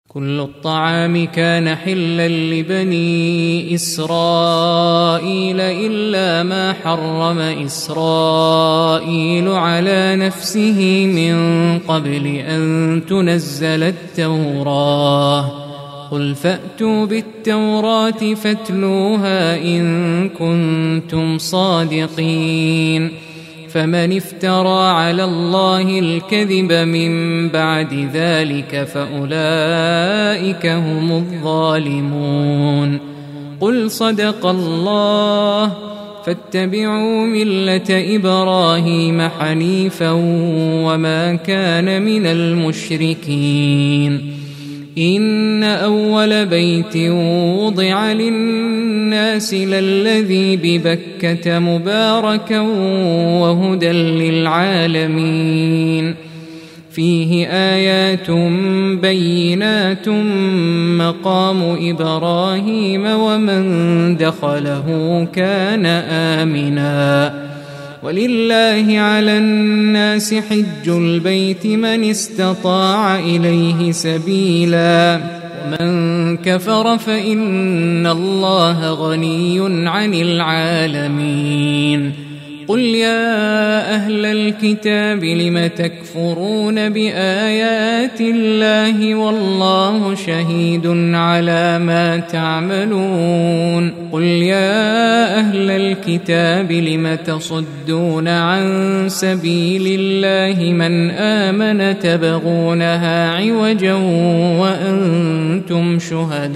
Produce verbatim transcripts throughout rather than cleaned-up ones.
كل الطعام كان حلا لبني إسرائيل إلا ما حرم إسرائيل على نفسه من قبل أن تنزل التوراة. قل فأتوا بالتوراة فاتلوها إن كنتم صادقين. فمن افترى على الله الكذب من بعد ذلك فأولئك هم الظالمون. قل صدق الله فاتبعوا ملة إبراهيم حنيفا وما كان من المشركين. إن أول بيت وضع للناس للذي ببكة مباركا وهدى للعالمين. فيه آيات بينات مقام إبراهيم ومن دخله كان آمنا. ولله على الناس حج البيت من استطاع إليه سبيلا ومن كفر فإن الله غني عن العالمين. قل يا أهل الكتاب لم تكفرون بآيات الله والله شهيد على ما تعملون. قل يا أهل الكتاب لم تصدون عن سبيل الله من آمن تبغونها عوجا وأنتم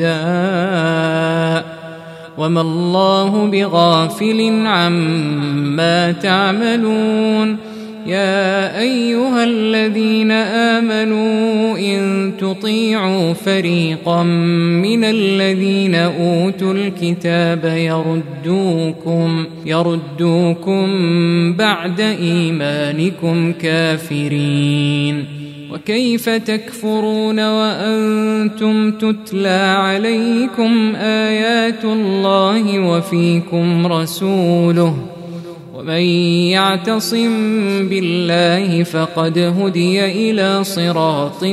شهداء وما الله بغافل عما تعملون. يا أيها الذين آمنوا إن تطيعوا فريقا من الذين أوتوا الكتاب يردوكم, يردوكم بعد إيمانكم كافرين. وكيف تكفرون وأنتم تتلى عليكم آيات الله وفيكم رسوله ومن يعتصم بالله فقد هدي إلى صراط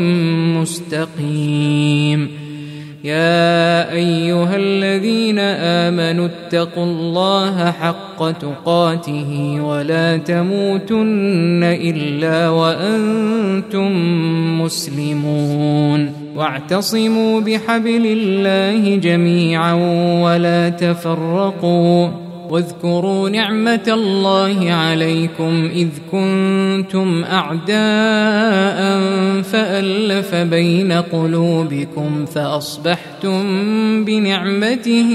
مستقيم. يا أيها الذين آمنوا اتقوا الله حق تقاته ولا تموتن إلا وأنتم مسلمون. واعتصموا بحبل الله جميعا ولا تفرقوا. واذكروا نعمة الله عليكم إذ كنتم أعداء فألف بين قلوبكم فأصبحتم بنعمته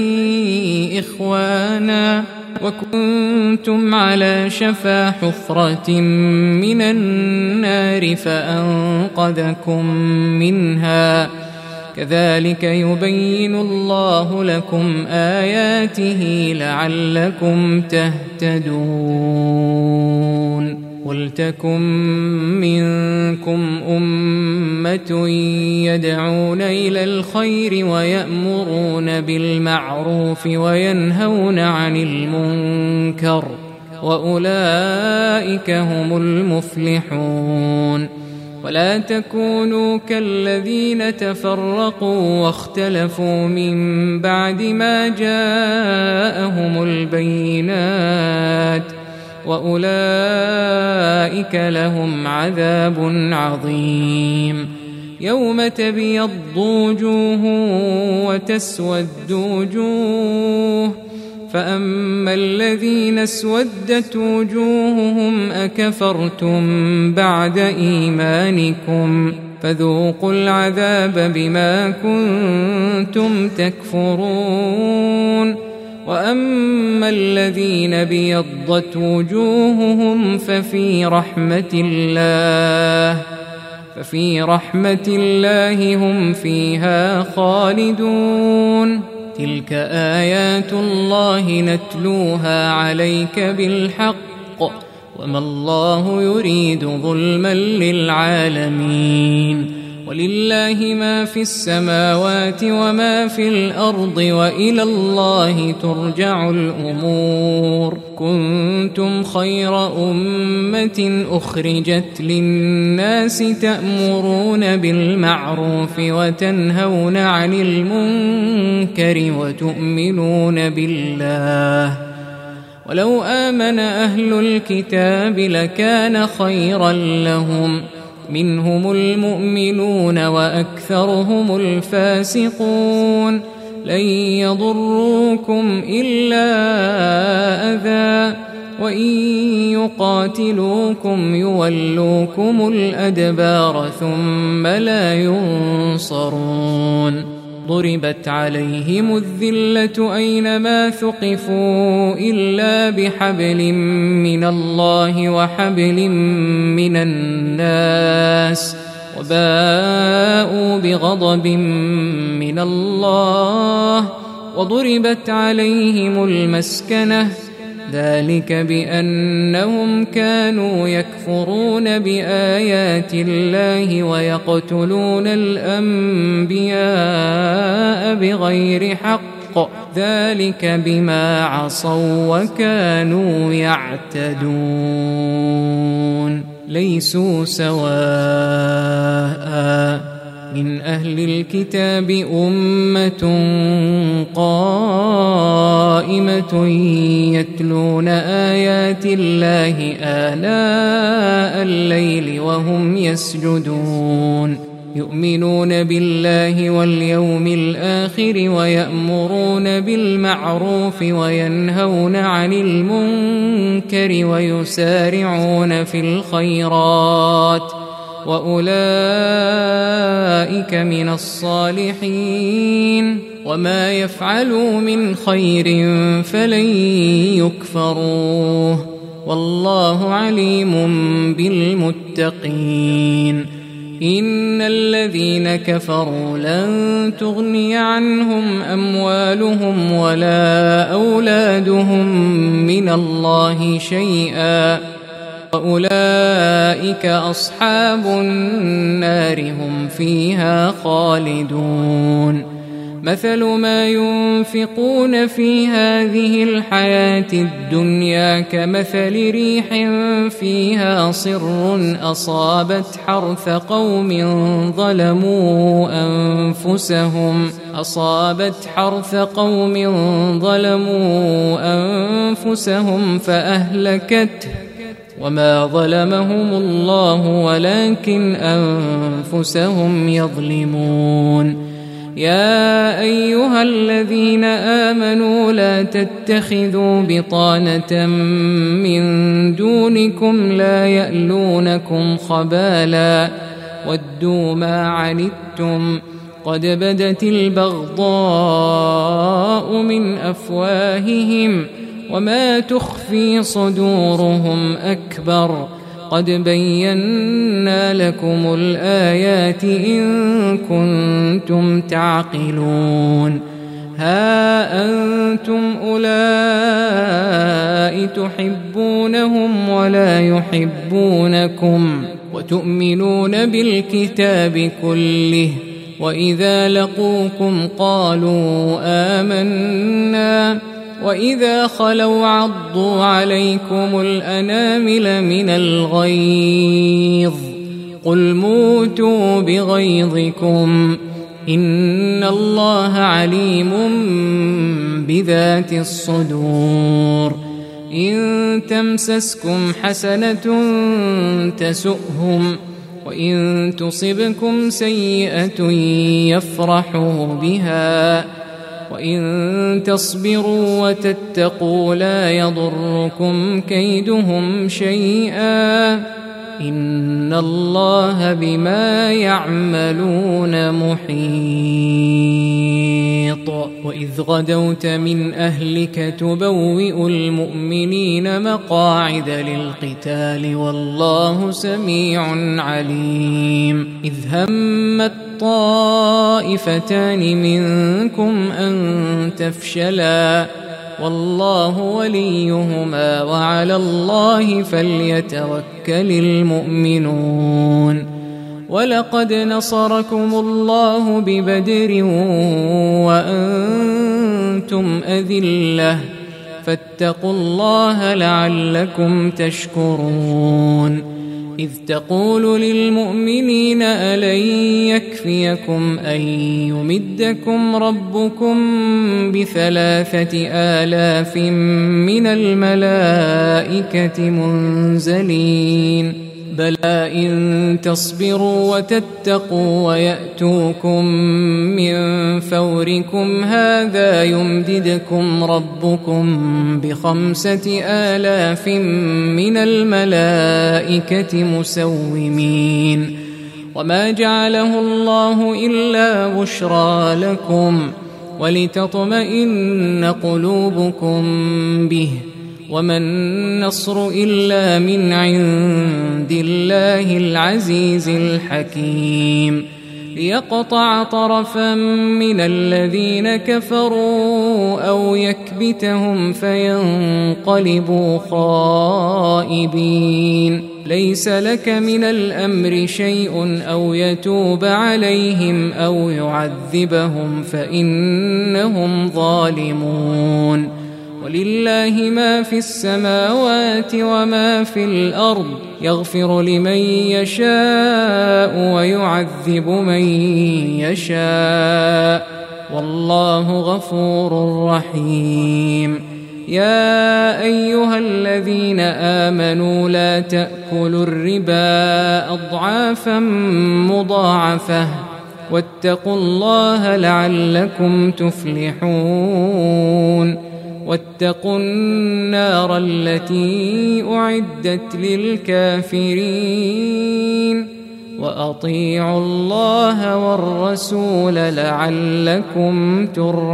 إخوانا وكنتم على شفا حفرة من النار فأنقذكم منها. كذلك يبين الله لكم آياته لعلكم تهتدون. ولتكن منكم أمة يدعون إلى الخير ويأمرون بالمعروف وينهون عن المنكر وأولئك هم المفلحون. ولا تكونوا كالذين تفرقوا واختلفوا من بعد ما جاءهم البينات وأولئك لهم عذاب عظيم. يوم تبيض وجوه وتسود وجوه فأما الذين اسودت وجوههم أكفرتم بعد إيمانكم فذوقوا العذاب بما كنتم تكفرون. وأما الذين بيضت وجوههم ففي رحمة الله ففي رحمة الله هم فيها خالدون. تلك آيات الله نتلوها عليك بالحق وما الله يريد ظلما للعالمين. ولله ما في السماوات وما في الأرض وإلى الله ترجع الأمور. كنتم خير أمة أخرجت للناس تأمرون بالمعروف وتنهون عن المنكر وتؤمنون بالله. ولو آمن أهل الكتاب لكان خيرا لهم، منهم المؤمنون وأكثرهم الفاسقون. لن يضروكم إلا أذى، وإن يقاتلوكم يولوكم الأدبار ثم لا ينصرون. ضربت عليهم الذلة أينما ثقفوا إلا بحبل من الله وحبل من الناس، وباءوا بغضب من الله، وضربت عليهم المسكنة، ذلك بأنهم كانوا يكفرون بآيات الله ويقتلون الأنبياء بغير حق، ذلك بما عصوا وكانوا يعتدون. ليسوا سواء من أهل الكتاب أمة قائمة يتلون آيات الله آناء الليل وهم يسجدون، يؤمنون بالله واليوم الآخر ويأمرون بالمعروف وينهون عن المنكر ويسارعون في الخيرات، وأولئك من الصالحين. وما يفعلوا من خير فلن يكفروه، والله عليم بالمتقين. إن الذين كفروا لن تغني عنهم أموالهم ولا أولادهم من الله شيئا، وأولئك أصحاب النار هم فيها خالدون. مثل ما ينفقون في هذه الحياة الدنيا كمثل ريح فيها صر أصابت حرث قوم ظلموا أنفسهم أصابت حرث قوم ظلموا أنفسهم فأهلكته، وما ظلمهم الله ولكن أنفسهم يظلمون. يا أيها الذين آمنوا لا تتخذوا بطانة من دونكم لا يألونكم خبالا ودوا ما عنتم قد بدت البغضاء من أفواههم وما تخفي صدورهم أكبر قد بينا لكم الآيات إن كنتم تعقلون. ها أنتم أولئك تحبونهم ولا يحبونكم وتؤمنون بالكتاب كله، وإذا لقوكم قالوا آمنا وإذا خلوا عضوا عليكم الأنامل من الغيظ قل موتوا بغيظكم إن الله عليم بذات الصدور. إن تمسسكم حسنة تسؤهم وإن تصبكم سيئة يفرحوا بها وإن تصبروا وتتقوا لا يضركم كيدهم شيئا إن الله بما يعملون محيط. وإذ غدوت من أهلك تبوئ المؤمنين مقاعد للقتال والله سميع عليم. إذ همت طائفتان منكم أن تفشلا والله وليهما وعلى الله فليتوكل المؤمنون. ولقد نصركم الله ببدر وأنتم أذلة فاتقوا الله لعلكم تشكرون إذ تقول للمؤمنين ألن يكفيكم أن يمدكم ربكم بثلاثة آلاف من الملائكة منزلين بلى إن تصبروا وتتقوا ويأتوكم من فوركم هذا يمددكم ربكم بخمسة آلاف من الملائكة مسومين وما جعله الله إلا بشرى لكم ولتطمئن قلوبكم به وما النصر إلا من عند الله العزيز الحكيم ليقطع طرفا من الذين كفروا أو يكبتهم فينقلبوا خائبين ليس لك من الأمر شيء أو يتوب عليهم أو يعذبهم فإنهم ظالمون ولله ما في السماوات وما في الأرض يغفر لمن يشاء ويعذب من يشاء والله غفور رحيم يا أيها الذين آمنوا لا تأكلوا الربا أضعافا مضاعفة واتقوا الله لعلكم تفلحون واتقوا النار التي أعدت للكافرين وأطيعوا الله والرسول لعلكم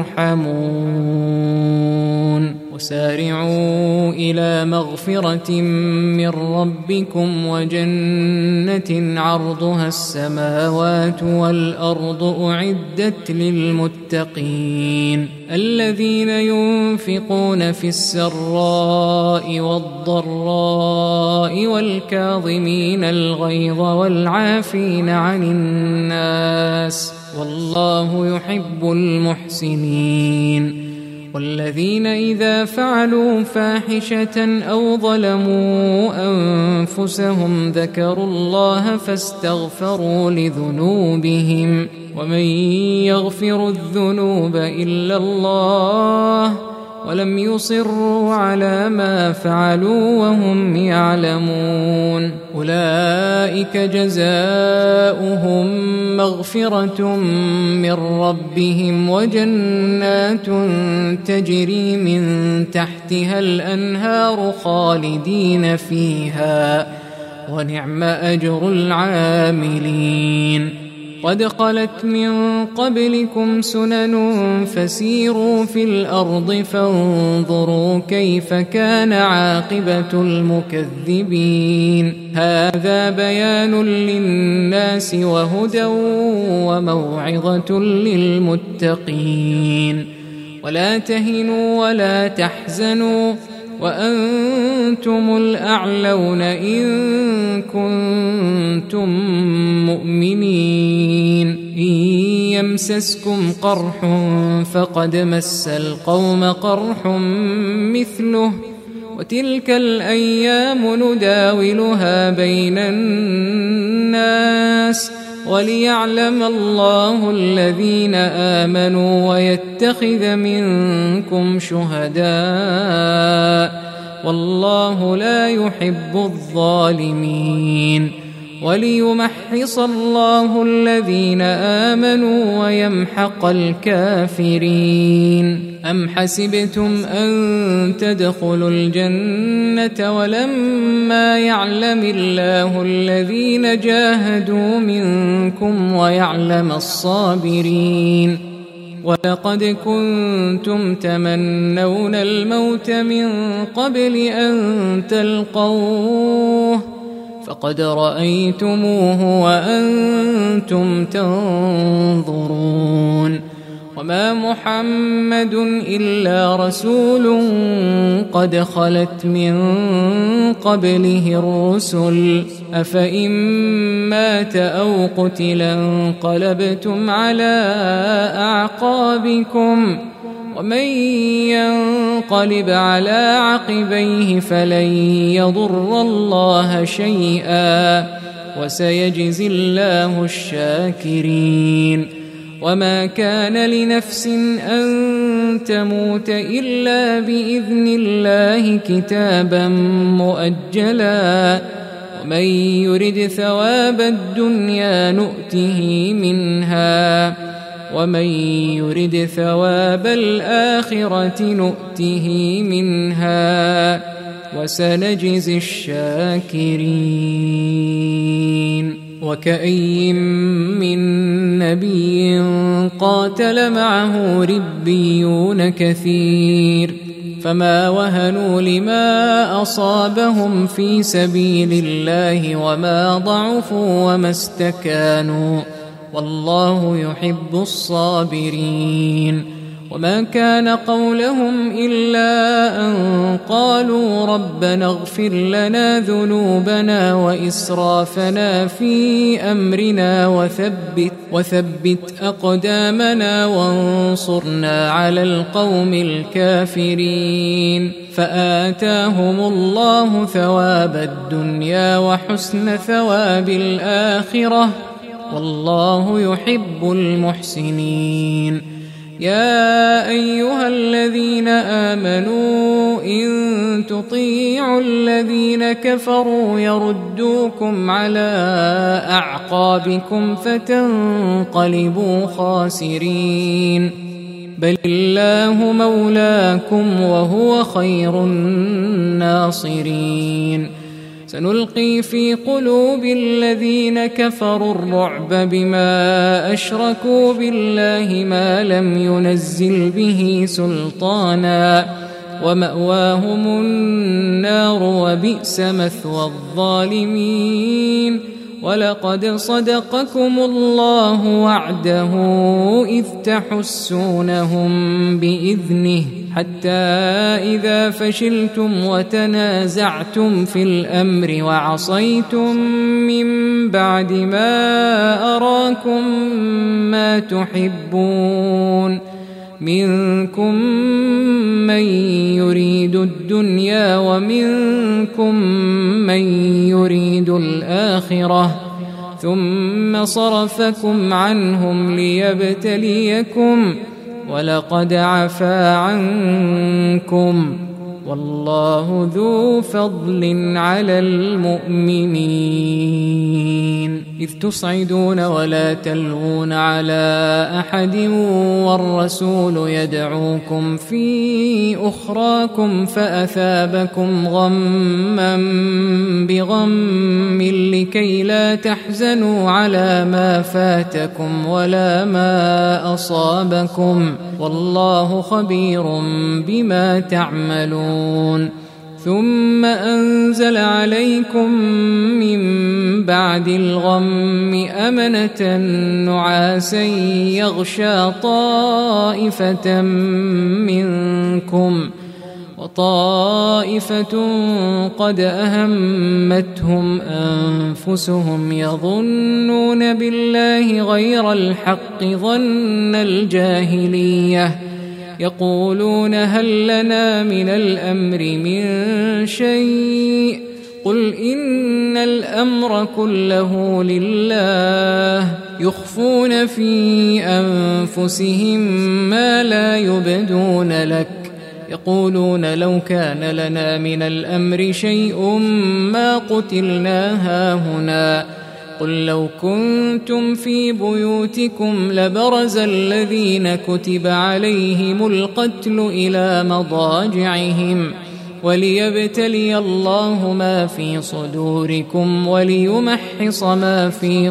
ترحمون وسارعوا إلى مغفرة من ربكم وجنة عرضها السماوات والأرض أعدت للمتقين الذين ينفقون في السراء والضراء والكاظمين الغيظ والعافين عن الناس والله يحب المحسنين والذين إذا فعلوا فاحشة أو ظلموا أنفسهم ذكروا الله فاستغفروا لذنوبهم ومن يغفر الذنوب إلا الله ولم يصروا على ما فعلوا وهم يعلمون أولئك جزاؤهم مغفرة من ربهم وجنات تجري من تحتها الأنهار خالدين فيها ونعم أجر العاملين قد خلت من قبلكم سنن فسيروا في الأرض فانظروا كيف كان عاقبة المكذبين هذا بيان للناس وهدى وموعظة للمتقين ولا تهنوا ولا تحزنوا وأنتم الأعلون إن كنتم مؤمنين إن يمسسكم قرح فقد مس القوم قرح مثله وتلك الأيام نداولها بين الناس وليعلم الله الذين آمنوا ويتخذ منكم شهداء والله لا يحب الظالمين وليمحص الله الذين آمنوا ويمحق الكافرين أم حسبتم أن تدخلوا الجنة ولما يعلم الله الذين جاهدوا منكم ويعلم الصابرين ولقد كنتم تمنون الموت من قبل أن تلقوه فقد رأيتموه وأنتم تنظرون وما محمد إلا رسول قد خلت من قبله الرسل أفإن مات أو قتلا انقلبتم على أعقابكم ومن ينقلب على عقبيه فلن يضر الله شيئا وسيجزي الله الشاكرين وما كان لنفس أن تموت إلا بإذن الله كتابا مؤجلا ومن يرد ثواب الدنيا نؤته منها ومن يرد ثواب الآخرة نؤته منها وسنجزي الشاكرين وكأي من نبي قاتل معه ربيون كثير فما وهنوا لما أصابهم في سبيل الله وما ضعفوا وما استكانوا والله يحب الصابرين وما كان قولهم إلا أن قالوا ربنا اغفر لنا ذنوبنا وإسرافنا في أمرنا وثبت, وثبت أقدامنا وانصرنا على القوم الكافرين فآتاهم الله ثواب الدنيا وحسن ثواب الآخرة والله يحب المحسنين يا أيها الذين آمنوا إن تطيعوا الذين كفروا يردوكم على أعقابكم فتنقلبوا خاسرين بل الله مولاكم وهو خير الناصرين سنلقي في قلوب الذين كفروا الرعب بما أشركوا بالله ما لم ينزل به سلطانا ومأواهم النار وبئس مثوى الظالمين ولقد صدقكم الله وعده إذ تحسونهم بإذنه حتى إذا فشلتم وتنازعتم في الأمر وعصيتم من بعد ما أراكم ما تحبون منكم من يريد الدنيا ومنكم من يريد الآخرة ثم صرفكم عنهم ليبتليكم ولقد عفا عنكم والله ذو فضل على المؤمنين إذ تصعدون ولا تلوون على أحد والرسول يدعوكم في أخراكم فأثابكم غما بغم لكي لا تحزنوا على ما فاتكم ولا ما أصابكم والله خبير بما تعملون ثم أنزل عليكم من بعد الغم أمنة نعاسا يغشى طائفة منكم وطائفة قد أهمتهم أنفسهم يظنون بالله غير الحق ظن الجاهلية يقولون هل لنا من الأمر من شيء قل إن الأمر كله لله يخفون في أنفسهم ما لا يبدون لك يقولون لو كان لنا من الأمر شيء ما قتلنا هاهنا قل لو كنتم في بيوتكم لبرز الذين كتب عليهم القتل إلى مضاجعهم وليبتلي الله ما في صدوركم وليمحص ما في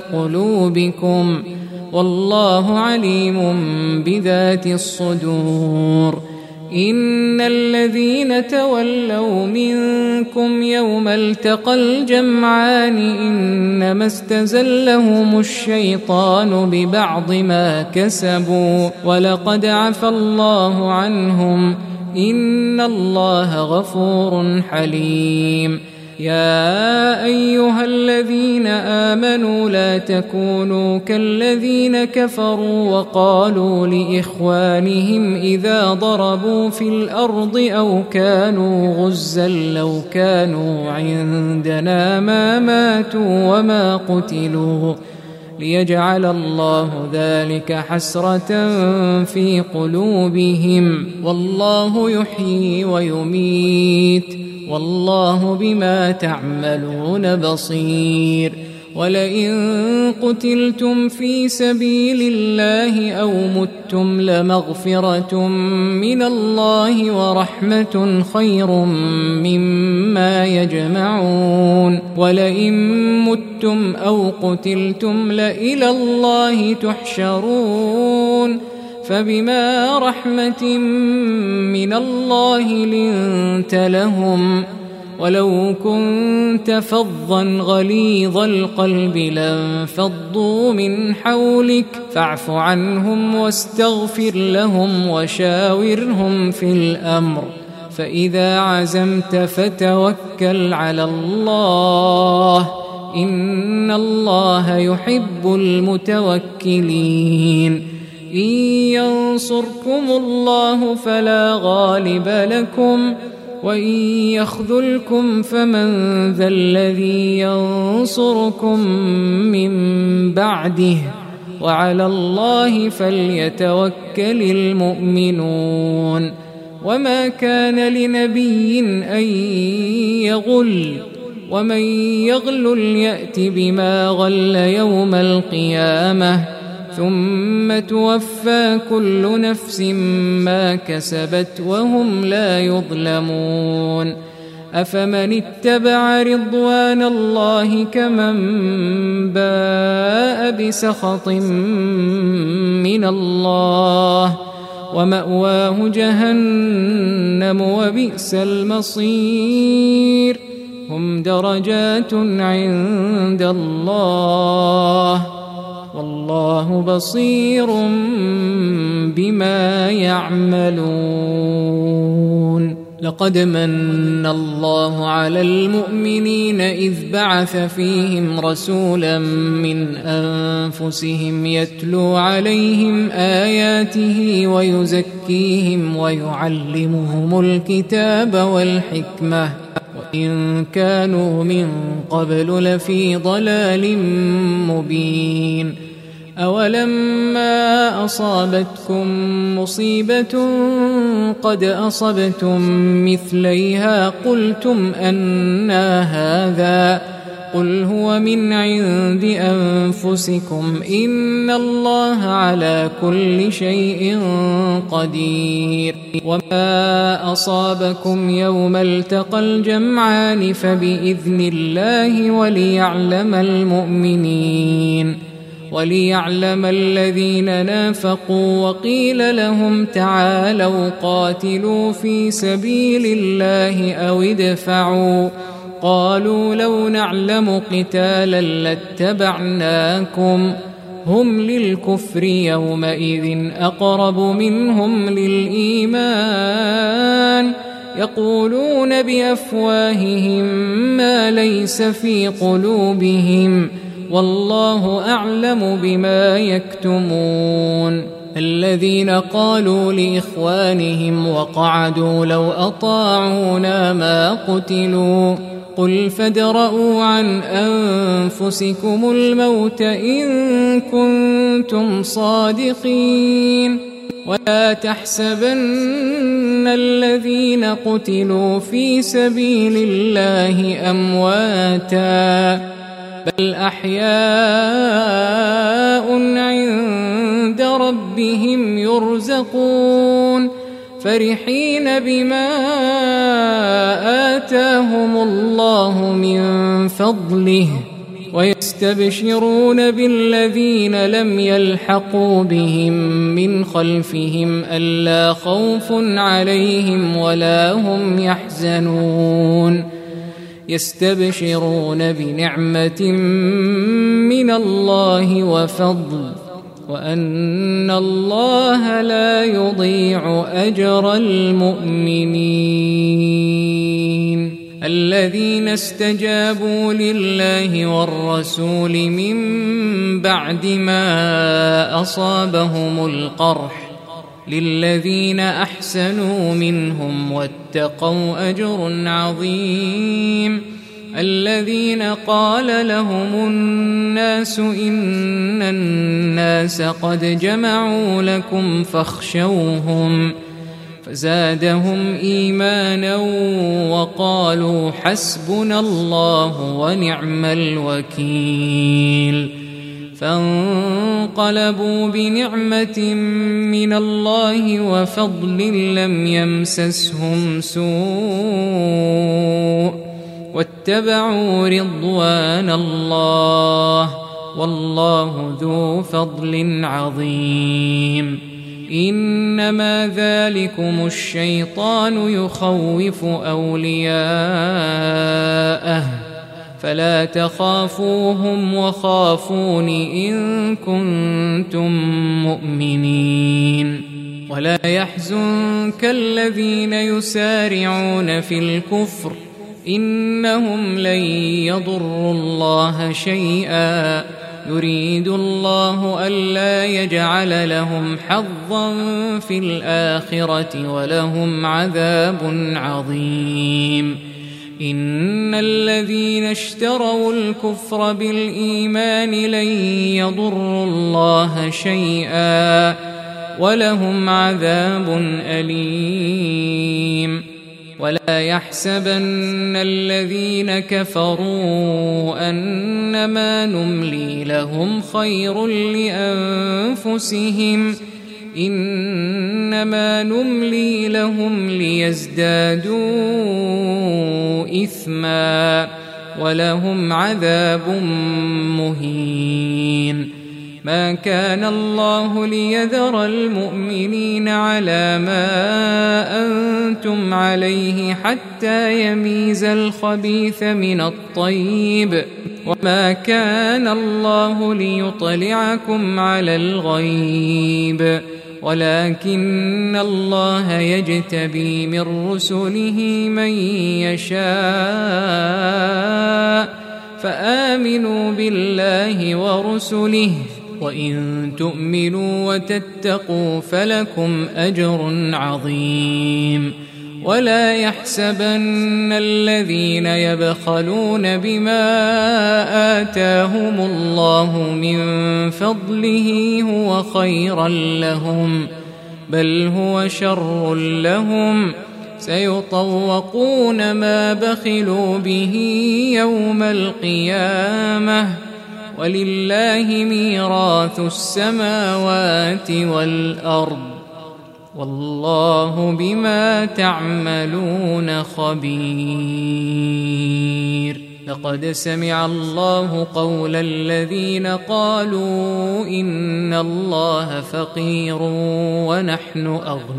قلوبكم والله عليم بذات الصدور إن الذين تولوا منكم يوم التقى الجمعان إنما استزلهم الشيطان ببعض ما كسبوا ولقد عفى الله عنهم إن الله غفور حليم. يا أيها الذين آمنوا لا تكونوا كالذين كفروا وقالوا لإخوانهم إذا ضربوا في الأرض أو كانوا غزا لو كانوا عندنا ما ماتوا وما قتلوا ليجعل الله ذلك حسرة في قلوبهم والله يحيي ويميت والله بما تعملون بصير. ولئن قتلتم في سبيل الله أو متم لمغفرة من الله ورحمة خير مما يجمعون. ولئن متم أو قتلتم لإلى الله تحشرون. فبما رحمة من الله لنت لهم ولو كنت فظا غليظ القلب لانفضوا من حولك فاعف عنهم واستغفر لهم وشاورهم في الأمر فإذا عزمت فتوكل على الله إن الله يحب المتوكلين. إن ينصركم الله فلا غالب لكم وإن يخذلكم فمن ذا الذي ينصركم من بعده وعلى الله فليتوكل المؤمنون. وما كان لنبي أن يغل ومن يغل يأت بما غل يوم القيامة ثم توفى كل نفس ما كسبت وهم لا يظلمون. أفمن اتبع رضوان الله كمن باء بسخط من الله ومأواه جهنم وبئس المصير. هم درجات عند الله والله بصير بما يعملون. لقد من الله على المؤمنين إذ بعث فيهم رسولا من أنفسهم يتلو عليهم آياته ويزكيهم ويعلمهم الكتاب والحكمة وإن كانوا من قبل لفي ضلال مبين. أولما أصابتكم مصيبة قد أصبتم مثليها قلتم أنى هذا قل هو من عند أنفسكم إن الله على كل شيء قدير. وما أصابكم يوم التقى الجمعان فبإذن الله وليعلم المؤمنين وليعلم الذين نافقوا وقيل لهم تعالوا قاتلوا في سبيل الله أو ادفعوا قالوا لو نعلم قتالا لاتبعناكم هم للكفر يومئذ أقرب منهم للإيمان يقولون بأفواههم ما ليس في قلوبهم والله أعلم بما يكتمون. الذين قالوا لإخوانهم وقعدوا لو أطاعونا ما قتلوا قل فادرءوا عن أنفسكم الموت إن كنتم صادقين ولا تحسبن الذين قتلوا في سبيل الله أمواتا بل أحياء عند ربهم يرزقون فرحين بما آتاهم الله من فضله ويستغفرون ويستبشرون بالذين لم يلحقوا بهم من خلفهم ألا خوف عليهم ولا هم يحزنون يستبشرون بنعمة من الله وفضل وأن الله لا يضيع أجر المؤمنين الذين استجابوا لله والرسول من بعد ما أصابهم القرح للذين أحسنوا منهم واتقوا أجر عظيم الذين قال لهم الناس إن الناس قد جمعوا لكم فاخشوهم فزادهم إيمانا وقالوا حسبنا الله ونعم الوكيل فانقلبوا بنعمة من الله وفضل لم يمسسهم سوء واتبعوا رضوان الله والله ذو فضل عظيم إنما ذلكم الشيطان يخوف أولياءه فلا تخافوهم وخافون إن كنتم مؤمنين ولا يحزنك الذين يسارعون في الكفر إنهم لن يضروا الله شيئا يريد الله ألا يجعل لهم حظا في الآخرة ولهم عذاب عظيم إن الذين اشتروا الكفر بالإيمان لن يضروا الله شيئا ولهم عذاب أليم ولا يحسبن الذين كفروا أنما نملي لهم خير لأنفسهم إنما نملي لهم ليزدادوا إثما ولهم عذاب مهين ما كان الله ليذر المؤمنين على ما أنتم عليه حتى يميز الخبيث من الطيب وما كان الله ليطلعكم على الغيب ولكن الله يجتبي من رسله من يشاء فآمنوا بالله ورسله وإن تؤمنوا وتتقوا فلكم أجر عظيم ولا يحسبن الذين يبخلون بما آتاهم الله من فضله هو خيرا لهم بل هو شر لهم سيطوقون ما بخلوا به يوم القيامة ولله ميراث السماوات والأرض والله بما تعملون خبير لقد سمع الله قول الذين قالوا إن الله فقير ونحن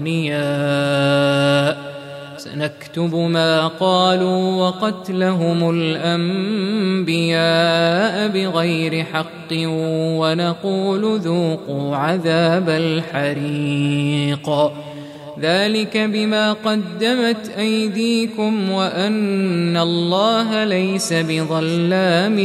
أغنياء سنكتب ما قالوا وقتلهم الأنبياء بغير حق ونقول ذوقوا عذاب الحريق ذلك بما قدمت أيديكم وأن الله ليس بظلام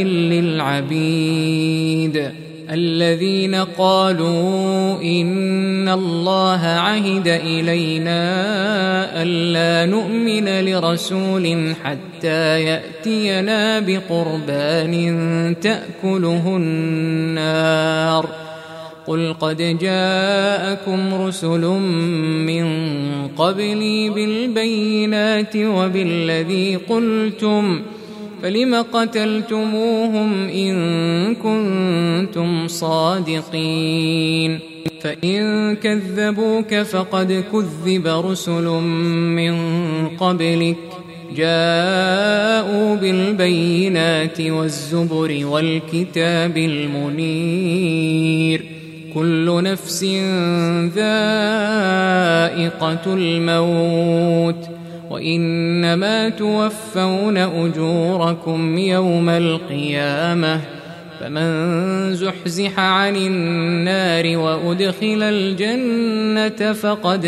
للعبيد الذين قالوا إن الله عهد إلينا ألا نؤمن لرسول حتى يأتينا بقربان تأكله النار قل قد جاءكم رسل من قبلي بالبينات وبالذي قلتم فلم قتلتموهم إن كنتم صادقين فإن كذبوك فقد كذب رسل من قبلك جاءوا بالبينات والزبر والكتاب المنير كل نفس ذائقة الموت وإنما توفون أجوركم يوم القيامة فمن زحزح عن النار وأدخل الجنة فقد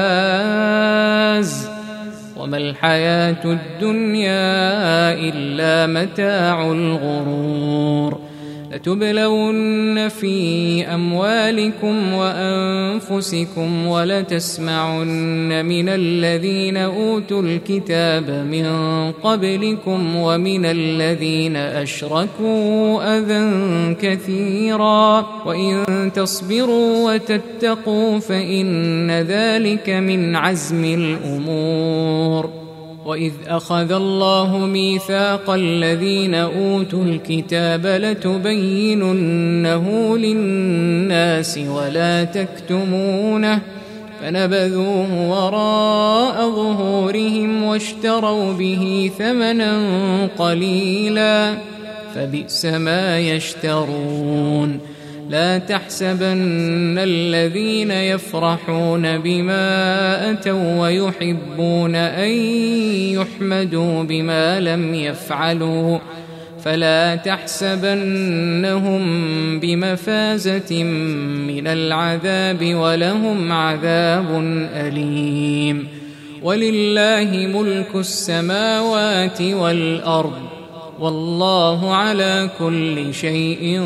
فاز وما الحياة الدنيا إلا متاع الغرور لتبلون في أموالكم وأنفسكم ولتسمعن من الذين أوتوا الكتاب من قبلكم ومن الذين أشركوا أذى كثيرا وإن تصبروا وتتقوا فإن ذلك من عزم الأمور وإذ أخذ الله ميثاق الذين أوتوا الكتاب لتبيننه للناس ولا تكتمونه فنبذوه وراء ظهورهم واشتروا به ثمنا قليلا فبئس ما يشترون لا تحسبن الذين يفرحون بما أتوا ويحبون أن يحمدوا بما لم يفعلوا فلا تحسبنهم بمفازة من العذاب ولهم عذاب أليم ولله ملك السماوات والأرض والله على كل شيء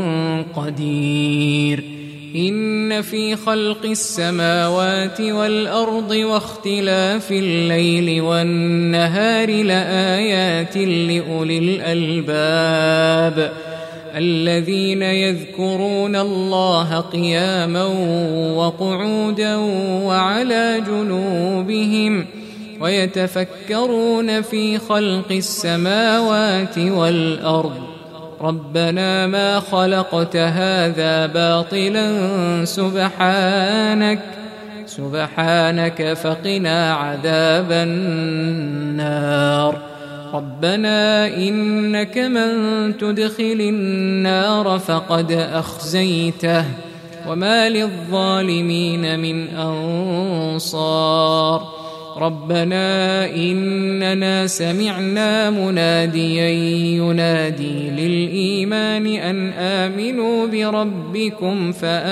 قدير إن في خلق السماوات والأرض واختلاف الليل والنهار لآيات لأولي الألباب الذين يذكرون الله قياما وقعودا وعلى جنوبهم ويتفكرون في خلق السماوات والأرض ربنا ما خلقت هذا باطلا سبحانك سبحانك فقنا عذاب النار ربنا إنك من تدخل النار فقد أخزيته وما للظالمين من أنصار ربنا إننا سمعنا مناديا ينادي للإيمان أن آمنوا بربكم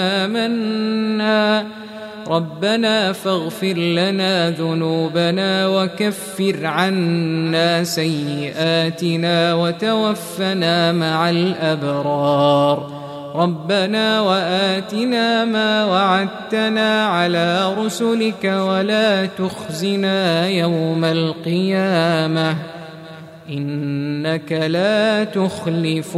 فآمنا ربنا فاغفر لنا ذنوبنا وكفر عنا سيئاتنا وتوفنا مع الأبرار ربنا وآتنا ما وعدتنا على رسلك ولا تخزنا يوم القيامة إنك لا تخلف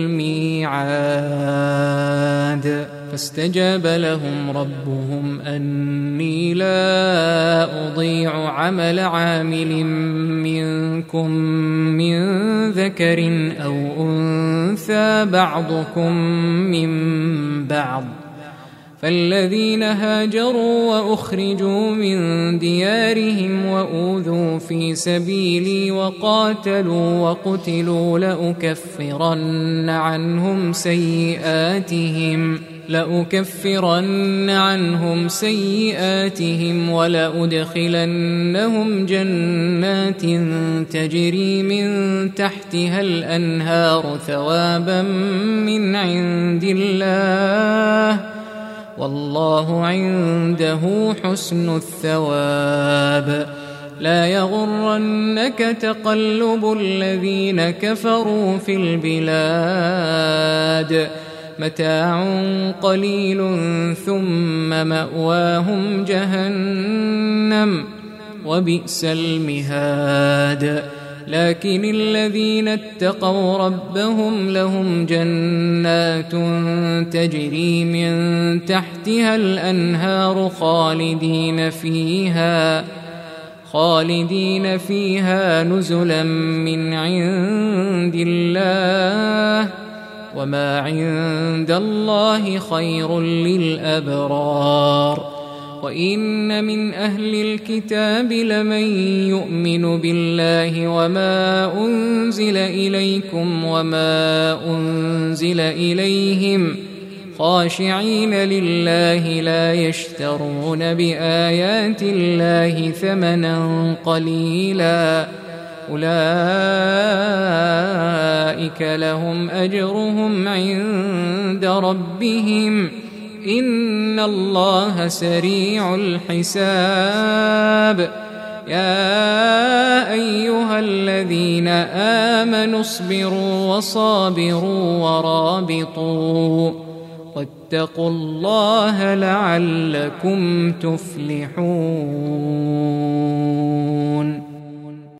الميعاد فاستجاب لهم ربهم أني لا أضيع عمل عامل منكم من ذكر أو أنثى بعضكم من بعض فالذين هاجروا وأخرجوا من ديارهم وأوذوا في سبيلي وقاتلوا وقتلوا لأكفرن عنهم سيئاتهم لأكفرن عنهم سيئاتهم ولأدخلنهم جنات تجري من تحتها الأنهار ثوابا من عند الله والله عنده حسن الثواب لا يغرنك تقلب الذين كفروا في البلاد متاع قليل ثم مأواهم جهنم وبئس المهاد لكن الذين اتقوا ربهم لهم جنات تجري من تحتها الأنهار خالدين فيها خالدين فيها نزلا من عند الله وما عند الله خير للأبرار وإن من أهل الكتاب لمن يؤمن بالله وما أنزل إليكم وما أنزل إليهم خاشعين لله لا يشترون بآيات الله ثمنا قليلا أولئك لهم أجرهم عند ربهم إن الله سريع الحساب يا أيها الذين آمنوا اصبروا وصابروا ورابطوا واتقوا الله لعلكم تفلحون.